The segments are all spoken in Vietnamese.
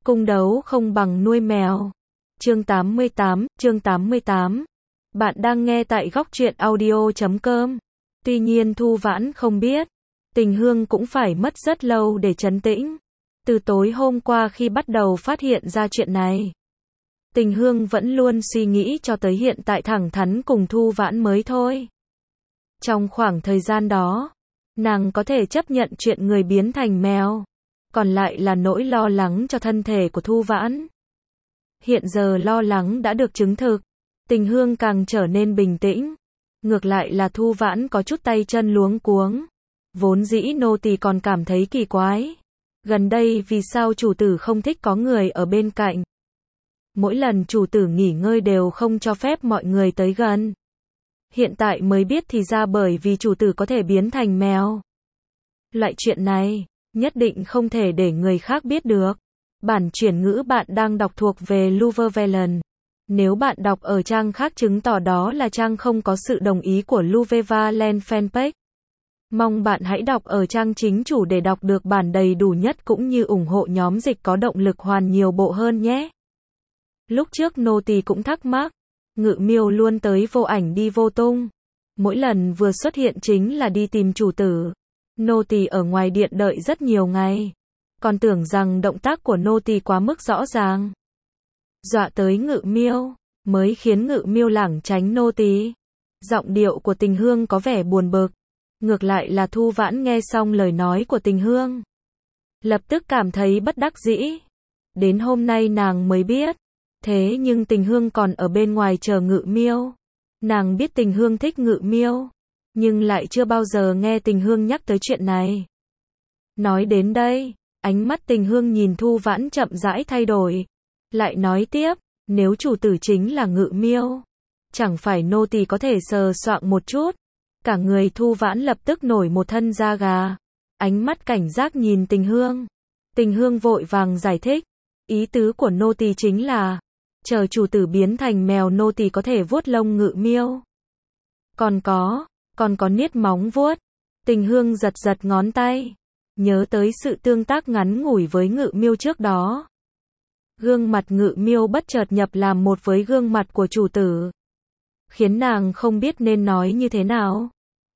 Cung đấu không bằng nuôi mèo. Chương 88. Bạn đang nghe tại góc truyện audio.com. Tuy nhiên Thu Vãn không biết, Tình Hương cũng phải mất rất lâu để trấn tĩnh. Từ tối hôm qua khi bắt đầu phát hiện ra chuyện này, Tình Hương vẫn luôn suy nghĩ cho tới hiện tại thẳng thắn cùng Thu Vãn mới thôi. Trong khoảng thời gian đó, nàng có thể chấp nhận chuyện người biến thành mèo, còn lại là nỗi lo lắng cho thân thể của Thu Vãn. Hiện giờ lo lắng đã được chứng thực, Tình Hương càng trở nên bình tĩnh. Ngược lại là Thu Vãn có chút tay chân luống cuống. Vốn dĩ nô tỳ còn cảm thấy kỳ quái. Gần đây vì sao chủ tử không thích có người ở bên cạnh? Mỗi lần chủ tử nghỉ ngơi đều không cho phép mọi người tới gần. Hiện tại mới biết thì ra bởi vì chủ tử có thể biến thành mèo. Loại chuyện này, nhất định không thể để người khác biết được. Bản chuyển ngữ bạn đang đọc thuộc về Luvevelen. Nếu bạn đọc ở trang khác chứng tỏ đó là trang không có sự đồng ý của Luvevelen fanpage. Mong bạn hãy đọc ở trang chính chủ để đọc được bản đầy đủ nhất cũng như ủng hộ nhóm dịch có động lực hoàn nhiều bộ hơn nhé. Lúc trước nô tỳ cũng thắc mắc, Ngự Miêu luôn tới vô ảnh đi vô tung. Mỗi lần vừa xuất hiện chính là đi tìm chủ tử. Nô tỳ ở ngoài điện đợi rất nhiều ngày, còn tưởng rằng động tác của nô tỳ quá mức rõ ràng, dọa tới Ngự Miêu, mới khiến Ngự Miêu lảng tránh nô tỳ. Giọng điệu của Tình Hương có vẻ buồn bực. Ngược lại là Thu Vãn nghe xong lời nói của Tình Hương, lập tức cảm thấy bất đắc dĩ. Đến hôm nay nàng mới biết, thế nhưng Tình Hương còn ở bên ngoài chờ Ngự Miêu. Nàng biết Tình Hương thích Ngự Miêu, nhưng lại chưa bao giờ nghe Tình Hương nhắc tới chuyện này. Nói đến đây, ánh mắt Tình Hương nhìn Thu Vãn chậm rãi thay đổi. Lại nói tiếp, nếu chủ tử chính là Ngự Miêu, chẳng phải nô tỳ có thể sờ soạng một chút. Cả người Thu Vãn lập tức nổi một thân da gà. Ánh mắt cảnh giác nhìn Tình Hương. Tình Hương vội vàng giải thích. Ý tứ của nô tỳ chính là, chờ chủ tử biến thành mèo nô tỳ có thể vuốt lông Ngự Miêu. Còn có niết móng vuốt. Tình Hương giật giật ngón tay, nhớ tới sự tương tác ngắn ngủi với Ngự Miêu trước đó. Gương mặt Ngự Miêu bất chợt nhập làm một với gương mặt của chủ tử, khiến nàng không biết nên nói như thế nào.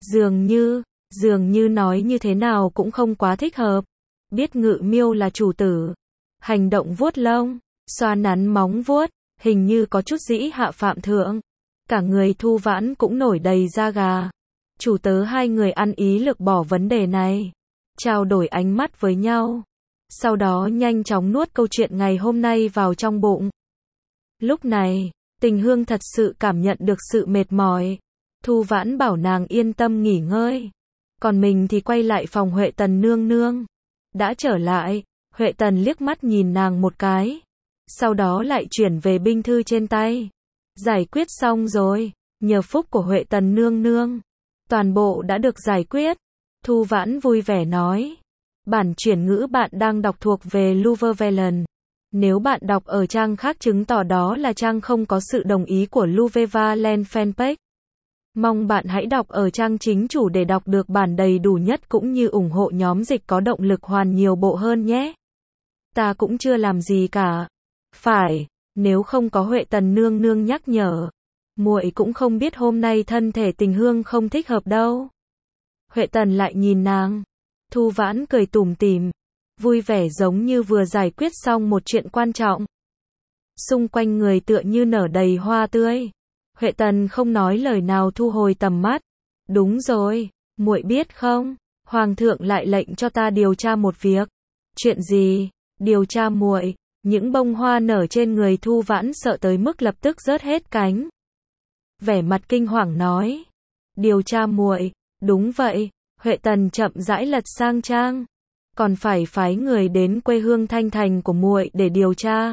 Dường như nói như thế nào cũng không quá thích hợp. Biết Ngự Miêu là chủ tử, hành động vuốt lông, xoa nắn móng vuốt, hình như có chút dĩ hạ phạm thượng. Cả người Thu Vãn cũng nổi đầy da gà. Chủ tớ hai người ăn ý lực bỏ vấn đề này, trao đổi ánh mắt với nhau, sau đó nhanh chóng nuốt câu chuyện ngày hôm nay vào trong bụng. Lúc này, Tình Hương thật sự cảm nhận được sự mệt mỏi. Thu Vãn bảo nàng yên tâm nghỉ ngơi, còn mình thì quay lại phòng Huệ Tần nương nương. Đã trở lại, Huệ Tần liếc mắt nhìn nàng một cái, sau đó lại chuyển về binh thư trên tay. Giải quyết xong rồi, nhờ phúc của Huệ Tần nương nương, toàn bộ đã được giải quyết. Thu Vãn vui vẻ nói. Bản chuyển ngữ bạn đang đọc thuộc về Luvevelen. Nếu bạn đọc ở trang khác chứng tỏ đó là trang không có sự đồng ý của Luvevelen fanpage. Mong bạn hãy đọc ở trang chính chủ để đọc được bản đầy đủ nhất cũng như ủng hộ nhóm dịch có động lực hoàn nhiều bộ hơn nhé. Ta cũng chưa làm gì cả. Phải, nếu không có Huệ Tần nương nương nhắc nhở, muội cũng không biết hôm nay thân thể Tình Hương không thích hợp đâu. Huệ Tần lại nhìn nàng. Thu Vãn cười tủm tỉm, vui vẻ giống như vừa giải quyết xong một chuyện quan trọng. Xung quanh người tựa như nở đầy hoa tươi. Huệ Tần không nói lời nào thu hồi tầm mắt. Đúng rồi, muội biết không, Hoàng thượng lại lệnh cho ta điều tra một việc. Chuyện gì? Điều tra muội. Những bông hoa nở trên người Thu Vãn sợ tới mức lập tức rớt hết cánh. Vẻ mặt kinh hoàng nói. Điều tra muội, đúng vậy. Huệ Tần chậm rãi lật sang trang. Còn phải phái người đến quê hương Thanh Thành của muội để điều tra.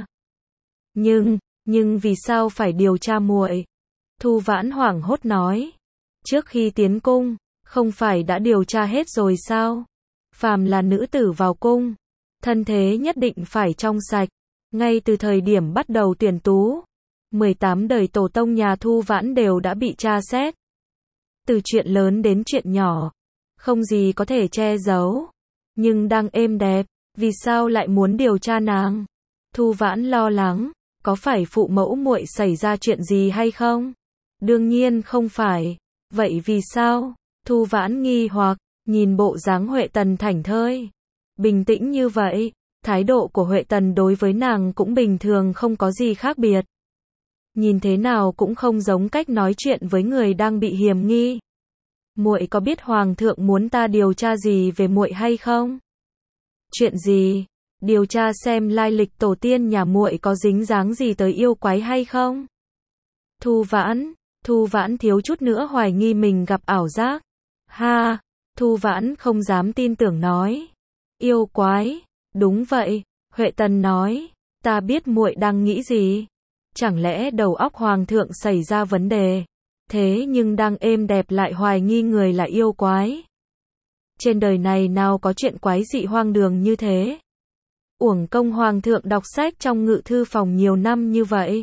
Nhưng vì sao phải điều tra muội? Thu Vãn hoảng hốt nói. Trước khi tiến cung, không phải đã điều tra hết rồi sao? Phàm là nữ tử vào cung, thân thế nhất định phải trong sạch. Ngay từ thời điểm bắt đầu tuyển tú, 18 đời tổ tông nhà Thu Vãn đều đã bị tra xét. Từ chuyện lớn đến chuyện nhỏ, không gì có thể che giấu. Nhưng đang êm đẹp, vì sao lại muốn điều tra nàng? Thu Vãn lo lắng, có phải phụ mẫu muội xảy ra chuyện gì hay không? Đương nhiên không phải. Vậy vì sao? Thu Vãn nghi hoặc, nhìn bộ dáng Huệ Tần thảnh thơi, bình tĩnh như vậy, thái độ của Huệ Tần đối với nàng cũng bình thường không có gì khác biệt. Nhìn thế nào cũng không giống cách nói chuyện với người đang bị hiềm nghi. Muội có biết hoàng thượng muốn ta điều tra gì về muội hay không? Chuyện gì? Điều tra xem lai lịch tổ tiên nhà muội có dính dáng gì tới yêu quái hay không? Thu Vãn thiếu chút nữa hoài nghi mình gặp ảo giác. Ha, Thu Vãn không dám tin tưởng nói. Yêu quái? Đúng vậy, Huệ Tần nói, ta biết muội đang nghĩ gì. Chẳng lẽ đầu óc hoàng thượng xảy ra vấn đề? Thế nhưng đang êm đẹp lại hoài nghi người là yêu quái. Trên đời này nào có chuyện quái dị hoang đường như thế. Uổng công hoàng thượng đọc sách trong ngự thư phòng nhiều năm như vậy.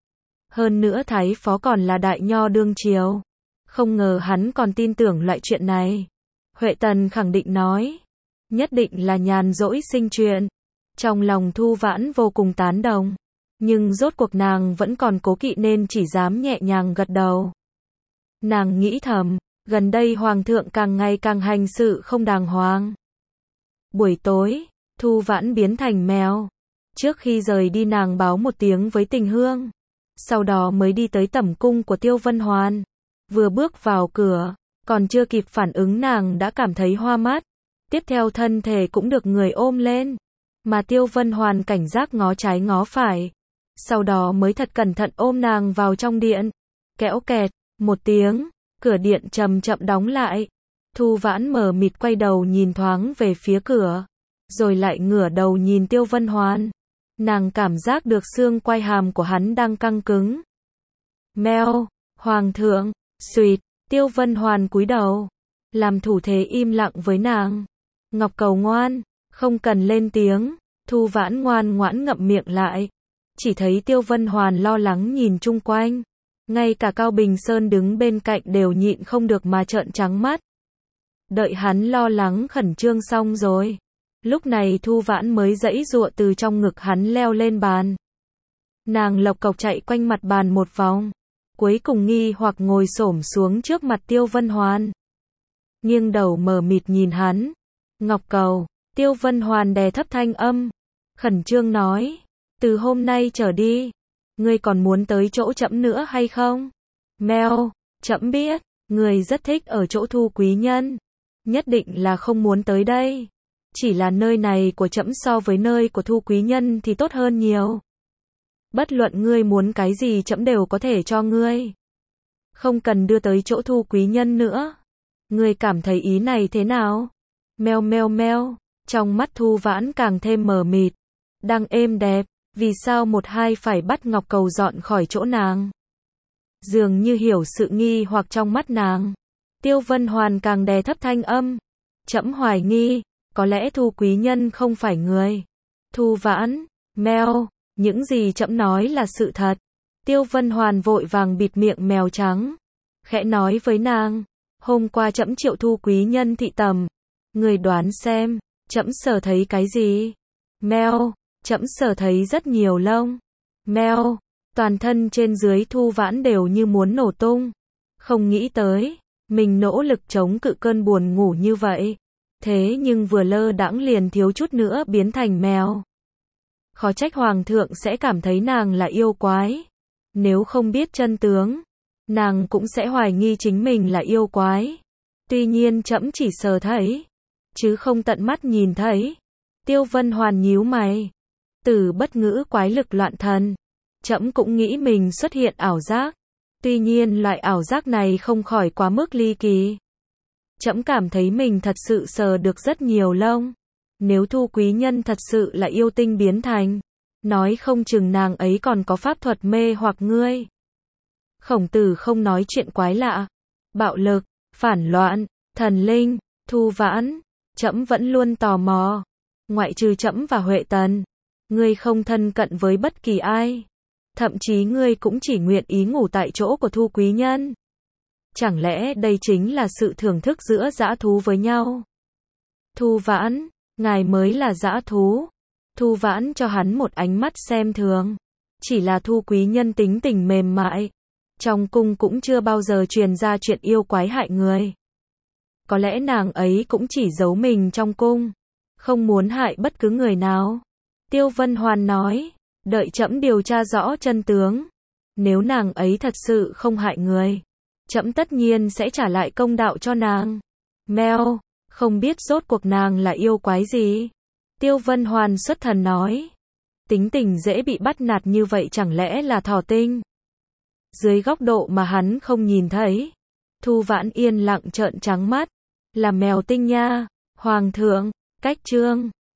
Hơn nữa Thái Phó còn là đại nho đương triều. Không ngờ hắn còn tin tưởng loại chuyện này. Huệ Tần khẳng định nói. Nhất định là nhàn rỗi sinh chuyện. Trong lòng Thu Vãn vô cùng tán đồng. Nhưng rốt cuộc nàng vẫn còn cố kỵ nên chỉ dám nhẹ nhàng gật đầu. Nàng nghĩ thầm, gần đây hoàng thượng càng ngày càng hành sự không đàng hoàng. Buổi tối, Thu Vãn biến thành mèo. Trước khi rời đi nàng báo một tiếng với Tình Hương. Sau đó mới đi tới tẩm cung của Tiêu Vân Hoàn. Vừa bước vào cửa, còn chưa kịp phản ứng nàng đã cảm thấy hoa mắt. Tiếp theo thân thể cũng được người ôm lên. Mà Tiêu Vân Hoàn cảnh giác ngó trái ngó phải. Sau đó mới thật cẩn thận ôm nàng vào trong điện. Kéo kẹt, một tiếng, cửa điện chậm chậm đóng lại. Thu Vãn mờ mịt quay đầu nhìn thoáng về phía cửa. Rồi lại ngửa đầu nhìn Tiêu Vân Hoàn. Nàng cảm giác được xương quai hàm của hắn đang căng cứng. Meo, hoàng thượng, suýt, Tiêu Vân Hoàn cúi đầu. Làm thủ thế im lặng với nàng. Ngọc Cầu ngoan, không cần lên tiếng. Thu Vãn ngoan ngoãn ngậm miệng lại. Chỉ thấy Tiêu Vân Hoàn lo lắng nhìn chung quanh. Ngay cả Cao Bình Sơn đứng bên cạnh đều nhịn không được mà trợn trắng mắt. Đợi hắn lo lắng khẩn trương xong rồi. Lúc này Thu Vãn mới giãy giụa từ trong ngực hắn leo lên bàn. Nàng lộc cộc chạy quanh mặt bàn một vòng. Cuối cùng nghi hoặc ngồi xổm xuống trước mặt Tiêu Vân Hoàn. Nghiêng đầu mờ mịt nhìn hắn. Ngọc Cầu, Tiêu Vân Hoàn đè thấp thanh âm. Khẩn trương nói. Từ hôm nay trở đi. Ngươi còn muốn tới chỗ trẫm nữa hay không? Meo, trẫm biết. Ngươi rất thích ở chỗ Thu quý nhân. Nhất định là không muốn tới đây. Chỉ là nơi này của trẫm so với nơi của Thu quý nhân thì tốt hơn nhiều. Bất luận ngươi muốn cái gì trẫm đều có thể cho ngươi. Không cần đưa tới chỗ Thu quý nhân nữa. Ngươi cảm thấy ý này thế nào? Meo meo meo. Trong mắt Thu Vãn càng thêm mờ mịt. Đang êm đẹp. Vì sao một hai phải bắt Ngọc Cầu dọn khỏi chỗ nàng? Dường như hiểu sự nghi hoặc trong mắt nàng. Tiêu Vân Hoàn càng đè thấp thanh âm. Trẫm hoài nghi. Có lẽ Thu quý nhân không phải người. Thu Vãn, meo, những gì trẫm nói là sự thật. Tiêu Vân Hoàn vội vàng bịt miệng mèo trắng. Khẽ nói với nàng. Hôm qua trẫm triệu Thu quý nhân thị tầm. Người đoán xem, trẫm sờ thấy cái gì? Meo, trẫm sờ thấy rất nhiều lông. Meo, toàn thân trên dưới Thu Vãn đều như muốn nổ tung. Không nghĩ tới, mình nỗ lực chống cự cơn buồn ngủ như vậy. Thế nhưng vừa lơ đãng liền thiếu chút nữa biến thành mèo. Khó trách hoàng thượng sẽ cảm thấy nàng là yêu quái. Nếu không biết chân tướng, nàng cũng sẽ hoài nghi chính mình là yêu quái. Tuy nhiên trẫm chỉ sờ thấy, chứ không tận mắt nhìn thấy. Tiêu Vân Hoàn nhíu mày. Từ bất ngữ quái lực loạn thần. Trẫm cũng nghĩ mình xuất hiện ảo giác. Tuy nhiên loại ảo giác này không khỏi quá mức ly kỳ. Trẫm cảm thấy mình thật sự sờ được rất nhiều lông. Nếu Thu quý nhân thật sự là yêu tinh biến thành, nói không chừng nàng ấy còn có pháp thuật mê hoặc ngươi. Khổng Tử không nói chuyện quái lạ, bạo lực, phản loạn, thần linh. Thu Vãn, trẫm vẫn luôn tò mò. Ngoại trừ trẫm và Huệ Tần, ngươi không thân cận với bất kỳ ai. Thậm chí ngươi cũng chỉ nguyện ý ngủ tại chỗ của Thu quý nhân. Chẳng lẽ đây chính là sự thưởng thức giữa dã thú với nhau? Thu Vãn, ngài mới là dã thú. Thu Vãn cho hắn một ánh mắt xem thường. Chỉ là Thu quý nhân tính tình mềm mại. Trong cung cũng chưa bao giờ truyền ra chuyện yêu quái hại người. Có lẽ nàng ấy cũng chỉ giấu mình trong cung, không muốn hại bất cứ người nào. Tiêu Vân Hoan nói, đợi trẫm điều tra rõ chân tướng. Nếu nàng ấy thật sự không hại người, trẫm tất nhiên sẽ trả lại công đạo cho nàng. Mèo, không biết rốt cuộc nàng là yêu quái gì? Tiêu Vân Hoan xuất thần nói. Tính tình dễ bị bắt nạt như vậy chẳng lẽ là thỏ tinh? Dưới góc độ mà hắn không nhìn thấy, Thu Vãn yên lặng trợn trắng mắt. Là mèo tinh nha. Hoàng thượng, cách chương